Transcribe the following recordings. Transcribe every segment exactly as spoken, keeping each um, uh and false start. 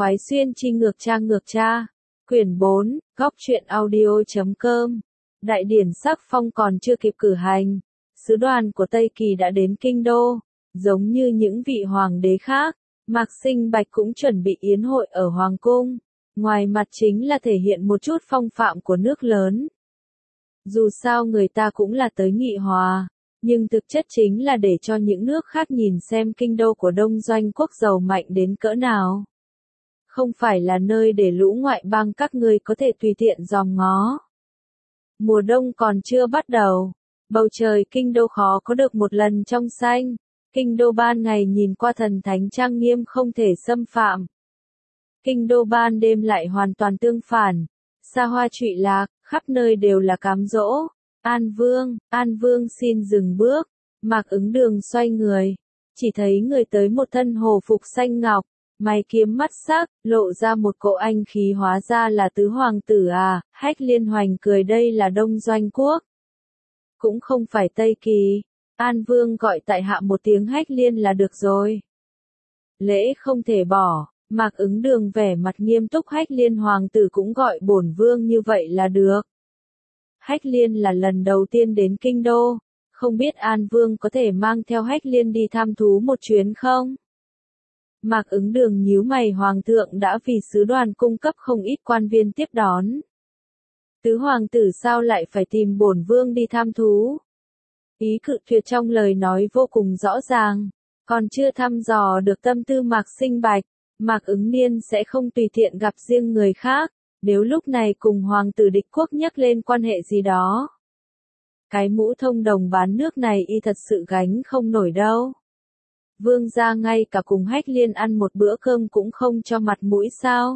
khoái xuyên chi ngược cha ngược cha. Quyển bốn, góc truyện audio.com. Đại điển sắc phong còn chưa kịp cử hành, sứ đoàn của Tây Kỳ đã đến kinh đô. Giống như những vị hoàng đế khác, Mạc Sinh Bạch cũng chuẩn bị yến hội ở hoàng cung. Ngoài mặt chính là thể hiện một chút phong phạm của nước lớn. Dù sao người ta cũng là tới nghị hòa, nhưng thực chất chính là để cho những nước khác nhìn xem kinh đô của Đông Doanh quốc giàu mạnh đến cỡ nào. Không phải là nơi để lũ ngoại bang các ngươi có thể tùy tiện dòm ngó. Mùa đông còn chưa bắt đầu, bầu trời kinh đô khó có được một lần trong xanh. Kinh đô ban ngày nhìn qua thần thánh trang nghiêm không thể xâm phạm. Kinh đô ban đêm lại hoàn toàn tương phản, xa hoa trụy lạc, khắp nơi đều là cám dỗ. An Vương, An Vương xin dừng bước. Mạc Ứng Đường xoay người, chỉ thấy người tới một thân hồ phục xanh ngọc, mày kiếm mắt sắc, lộ ra một cỗ anh khí, hóa ra là tứ hoàng tử à. Hách Liên Hoành cười, đây là Đông Doanh quốc, cũng không phải Tây Kỳ. An Vương gọi tại hạ một tiếng Hách Liên là được rồi. Lễ không thể bỏ. Mạc Ứng Đường vẻ mặt nghiêm túc, Hách Liên hoàng tử cũng gọi bổn vương như vậy là được. Hách Liên là lần đầu tiên đến kinh đô, không biết An Vương có thể mang theo Hách Liên đi thăm thú một chuyến không? Mạc Ứng Đường nhíu mày, hoàng thượng đã vì sứ đoàn cung cấp không ít quan viên tiếp đón. Tứ hoàng tử sao lại phải tìm bổn vương đi thăm thú? Ý cự tuyệt trong lời nói vô cùng rõ ràng, còn chưa thăm dò được tâm tư Mạc Sinh Bạch, Mạc Ứng Niên sẽ không tùy tiện gặp riêng người khác, nếu lúc này cùng hoàng tử địch quốc nhắc lên quan hệ gì đó. Cái mũ thông đồng bán nước này y thật sự gánh không nổi đâu. Vương gia ngay cả cùng Hách Liên ăn một bữa cơm cũng không cho mặt mũi sao?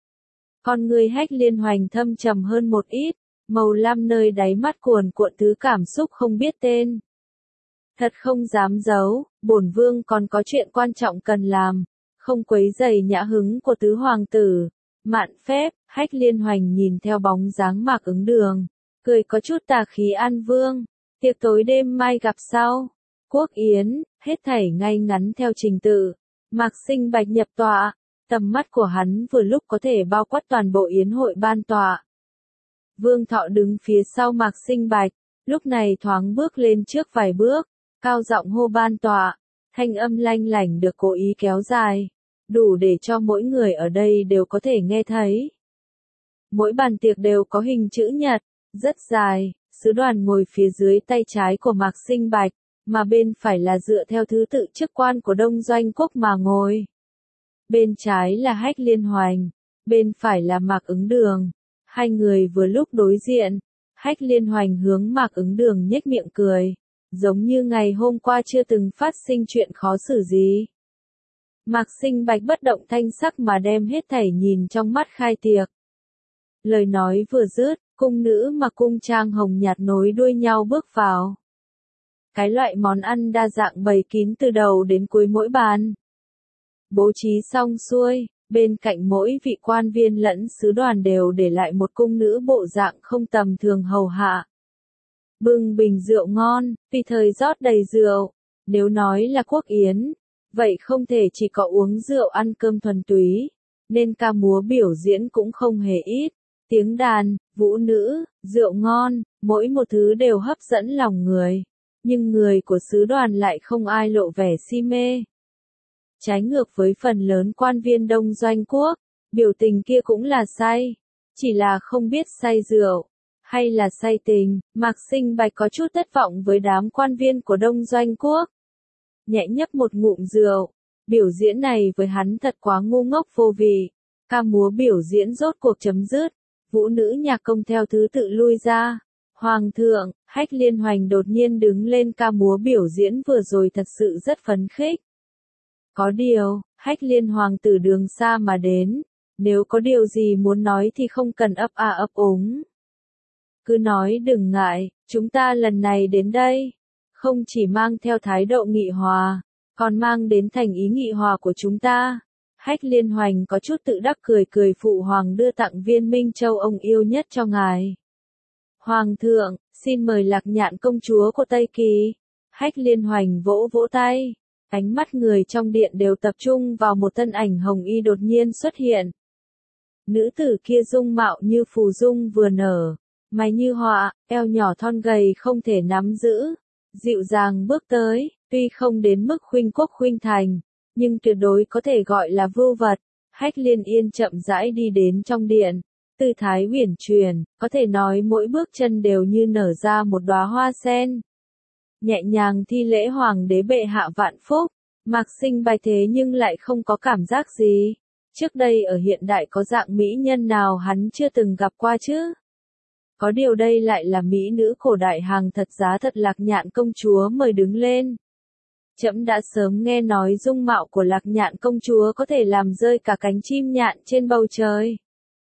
Con người Hách Liên Hoành thâm trầm hơn một ít, màu lam nơi đáy mắt cuồn cuộn thứ cảm xúc không biết tên. Thật không dám giấu, bổn vương còn có chuyện quan trọng cần làm, không quấy rầy nhã hứng của tứ hoàng tử. Mạn phép. Hách Liên Hoành nhìn theo bóng dáng Mạc Ứng Đường, cười có chút tà khí. An Vương, tiệc tối đêm mai gặp sau. Quốc yến, hết thảy ngay ngắn theo trình tự. Mạc Sinh Bạch nhập tọa, tầm mắt của hắn vừa lúc có thể bao quát toàn bộ yến hội ban tọa. Vương Thọ đứng phía sau Mạc Sinh Bạch, lúc này thoáng bước lên trước vài bước, cao giọng hô ban tọa, thanh âm lanh lảnh được cố ý kéo dài, đủ để cho mỗi người ở đây đều có thể nghe thấy. Mỗi bàn tiệc đều có hình chữ nhật, rất dài, sứ đoàn ngồi phía dưới tay trái của Mạc Sinh Bạch, mà bên phải là dựa theo thứ tự chức quan của Đông Doanh quốc mà ngồi. Bên trái là Hách Liên Hoành, bên phải là Mạc Ứng Đường. Hai người vừa lúc đối diện, Hách Liên Hoành hướng Mạc Ứng Đường nhếch miệng cười, giống như ngày hôm qua chưa từng phát sinh chuyện khó xử gì. Mạc Sinh Bạch bất động thanh sắc mà đem hết thảy nhìn trong mắt khai tiệc. Lời nói vừa dứt, cung nữ mặc cung trang hồng nhạt nối đuôi nhau bước vào. Cái loại món ăn đa dạng bày kín từ đầu đến cuối mỗi bàn. Bố trí xong xuôi, bên cạnh mỗi vị quan viên lẫn sứ đoàn đều để lại một cung nữ bộ dạng không tầm thường hầu hạ. Bưng bình rượu ngon, tùy thời rót đầy rượu. Nếu nói là quốc yến, vậy không thể chỉ có uống rượu ăn cơm thuần túy, nên ca múa biểu diễn cũng không hề ít. Tiếng đàn, vũ nữ, rượu ngon, mỗi một thứ đều hấp dẫn lòng người. Nhưng người của sứ đoàn lại không ai lộ vẻ si mê. Trái ngược với phần lớn quan viên Đông Doanh quốc, biểu tình kia cũng là say. Chỉ là không biết say rượu, hay là say tình. Mạc Sinh Bạch có chút thất vọng với đám quan viên của Đông Doanh quốc. Nhẹ nhấp một ngụm rượu, biểu diễn này với hắn thật quá ngu ngốc vô vị. Ca múa biểu diễn rốt cuộc chấm dứt, vũ nữ nhạc công theo thứ tự lui ra. Hoàng thượng, Hách Liên Hoành đột nhiên đứng lên, ca múa biểu diễn vừa rồi thật sự rất phấn khích. Có điều, Hách Liên hoàng tử đường xa mà đến, nếu có điều gì muốn nói thì không cần ấp a ấp úng. Cứ nói đừng ngại, chúng ta lần này đến đây, không chỉ mang theo thái độ nghị hòa, còn mang đến thành ý nghị hòa của chúng ta. Hách Liên Hoành có chút tự đắc cười cười, phụ hoàng đưa tặng viên Minh Châu ông yêu nhất cho ngài. Hoàng thượng, xin mời Lạc Nhạn công chúa của Tây Kỳ. Hách Liên Hoành vỗ vỗ tay, Ánh mắt người trong điện đều tập trung vào một thân ảnh hồng y đột nhiên xuất hiện. Nữ tử kia dung mạo như phù dung vừa nở, mày như họa, eo nhỏ thon gầy không thể nắm giữ, dịu dàng bước tới, tuy không đến mức khuynh quốc khuynh thành, nhưng tuyệt đối có thể gọi là vưu vật. Hách Liên Yên chậm rãi đi đến trong điện, tư thái uyển chuyển, có thể nói mỗi bước chân đều như nở ra một đóa hoa sen. Nhẹ nhàng thi lễ hoàng đế bệ hạ vạn phúc, Mạc Sinh Bạch thế nhưng lại không có cảm giác gì. Trước đây ở hiện đại có dạng mỹ nhân nào hắn chưa từng gặp qua chứ? Có điều đây lại là mỹ nữ cổ đại hàng thật giá thật. Lạc Nhạn công chúa mời đứng lên. Trẫm đã sớm nghe nói dung mạo của Lạc Nhạn công chúa có thể làm rơi cả cánh chim nhạn trên bầu trời.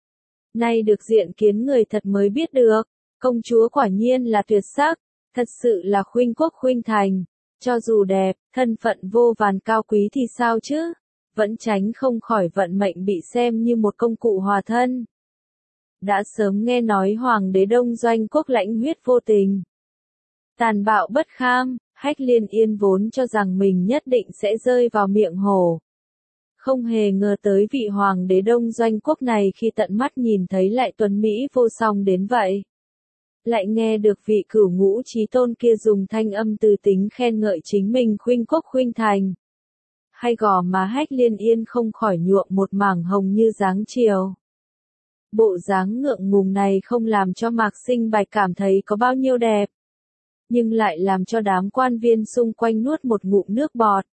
Nay được diện kiến người thật mới biết được, công chúa quả nhiên là tuyệt sắc, thật sự là khuynh quốc khuynh thành, cho dù đẹp, thân phận vô vàn cao quý thì sao chứ, vẫn tránh không khỏi vận mệnh bị xem như một công cụ hòa thân. Đã sớm nghe nói hoàng đế Đông Doanh quốc lãnh huyết vô tình, tàn bạo bất kham. Hách Liên Yên vốn cho rằng mình nhất định sẽ rơi vào miệng hổ. Không hề ngờ tới vị hoàng đế Đông Doanh quốc này khi tận mắt nhìn thấy lại tuấn Mỹ vô song đến vậy. Lại nghe được vị cửu ngũ chí tôn kia dùng thanh âm từ tính khen ngợi chính mình khuynh quốc khuynh thành. Hay gò má Hách Liên Yên không khỏi nhuộm một mảng hồng như dáng chiều. Bộ dáng ngượng ngùng này không làm cho Mạc Sinh Bạch cảm thấy có bao nhiêu đẹp, nhưng lại làm cho đám quan viên xung quanh nuốt một ngụm nước bọt.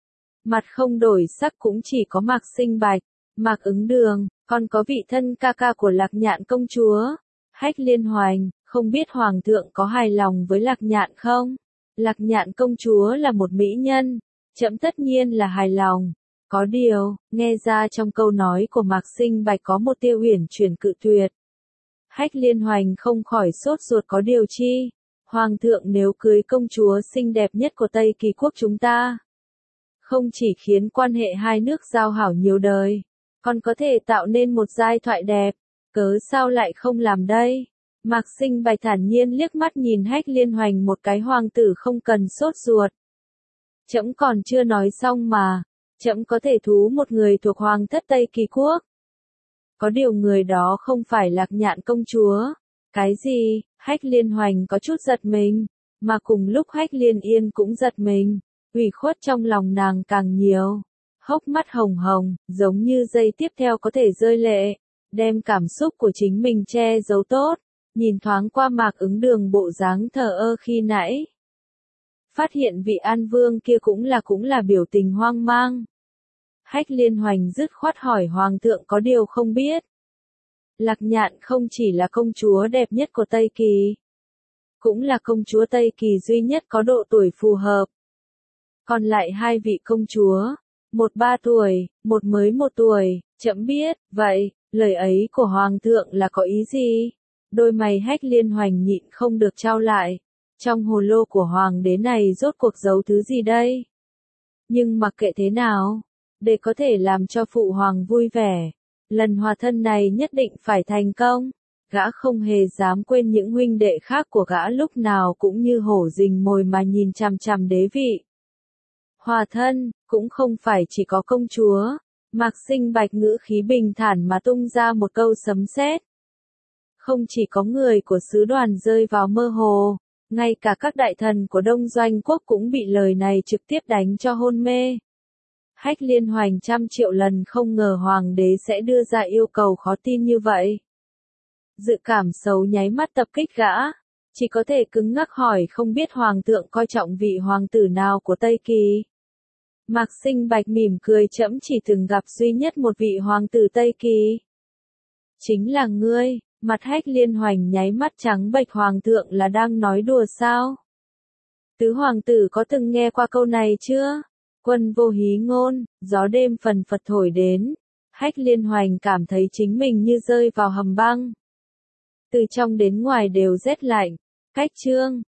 Mặt không đổi sắc cũng chỉ có Mạc Sinh Bạch, Mạc Ứng Đường, còn có vị thân ca ca của Lạc Nhạn công chúa, Hách Liên Hoành, không biết hoàng thượng có hài lòng với Lạc Nhạn không? Lạc Nhạn công chúa là một mỹ nhân, trẫm tất nhiên là hài lòng. Có điều, nghe ra trong câu nói của Mạc Sinh Bạch có một tia uyển chuyển cự tuyệt. Hách Liên Hoành không khỏi sốt ruột có điều chi. Hoàng thượng nếu cưới công chúa xinh đẹp nhất của Tây Kỳ quốc chúng ta, không chỉ khiến quan hệ hai nước giao hảo nhiều đời, còn có thể tạo nên một giai thoại đẹp, cớ sao lại không làm đây? Mạc Sinh Bạch thản nhiên liếc mắt nhìn Hách Liên Hoành một cái, hoàng tử không cần sốt ruột. Trẫm còn chưa nói xong mà, trẫm có thể thú một người thuộc hoàng thất Tây Kỳ quốc. Có điều người đó không phải Lạc Nhạn công chúa. Cái gì? Hách Liên Hoành có chút giật mình, mà cùng lúc Hách Liên Yên cũng giật mình, ủy khuất trong lòng nàng càng nhiều, hốc mắt hồng hồng, giống như giây tiếp theo có thể rơi lệ, đem cảm xúc của chính mình che giấu tốt, nhìn thoáng qua Mạc Ứng Đường bộ dáng thờ ơ khi nãy. Phát hiện vị An Vương kia cũng là cũng là biểu tình hoang mang. Hách Liên Hoành dứt khoát hỏi hoàng thượng có điều không biết. Lạc Nhạn không chỉ là công chúa đẹp nhất của Tây Kỳ, cũng là công chúa Tây Kỳ duy nhất có độ tuổi phù hợp. Còn lại hai vị công chúa, một ba tuổi, một mới một tuổi, trẫm biết, vậy, lời ấy của hoàng thượng là có ý gì? Đôi mày Hách Liên Hoành nhịn không được trao lại, trong hồ lô của hoàng đế này rốt cuộc giấu thứ gì đây? Nhưng mặc kệ thế nào, để có thể làm cho phụ hoàng vui vẻ, lần hòa thân này nhất định phải thành công. Gã không hề dám quên những huynh đệ khác của gã lúc nào cũng như hổ rình mồi mà nhìn chằm chằm đế vị. Hòa thân, cũng không phải chỉ có công chúa. Mạc Sinh Bạch ngữ khí bình thản mà tung ra một câu sấm sét. Không chỉ có người của sứ đoàn rơi vào mơ hồ, ngay cả các đại thần của Đông Doanh quốc cũng bị lời này trực tiếp đánh cho hôn mê. Hách Liên Hoành trăm triệu lần không ngờ hoàng đế sẽ đưa ra yêu cầu khó tin như vậy. Dự cảm xấu nháy mắt tập kích gã, chỉ có thể cứng ngắc hỏi không biết hoàng thượng coi trọng vị hoàng tử nào của Tây Kỳ. Mạc Sinh Bạch mỉm cười, trẫm chỉ từng gặp duy nhất một vị hoàng tử Tây Kỳ. Chính là ngươi. Mặt Hách Liên Hoành nháy mắt trắng bệch, hoàng thượng là đang nói đùa sao? Tứ hoàng tử có từng nghe qua câu này chưa? Quân vô hí ngôn, gió đêm phần phật thổi đến. Hách Liên Hoành cảm thấy chính mình như rơi vào hầm băng. Từ trong đến ngoài đều rét lạnh. Cách chương,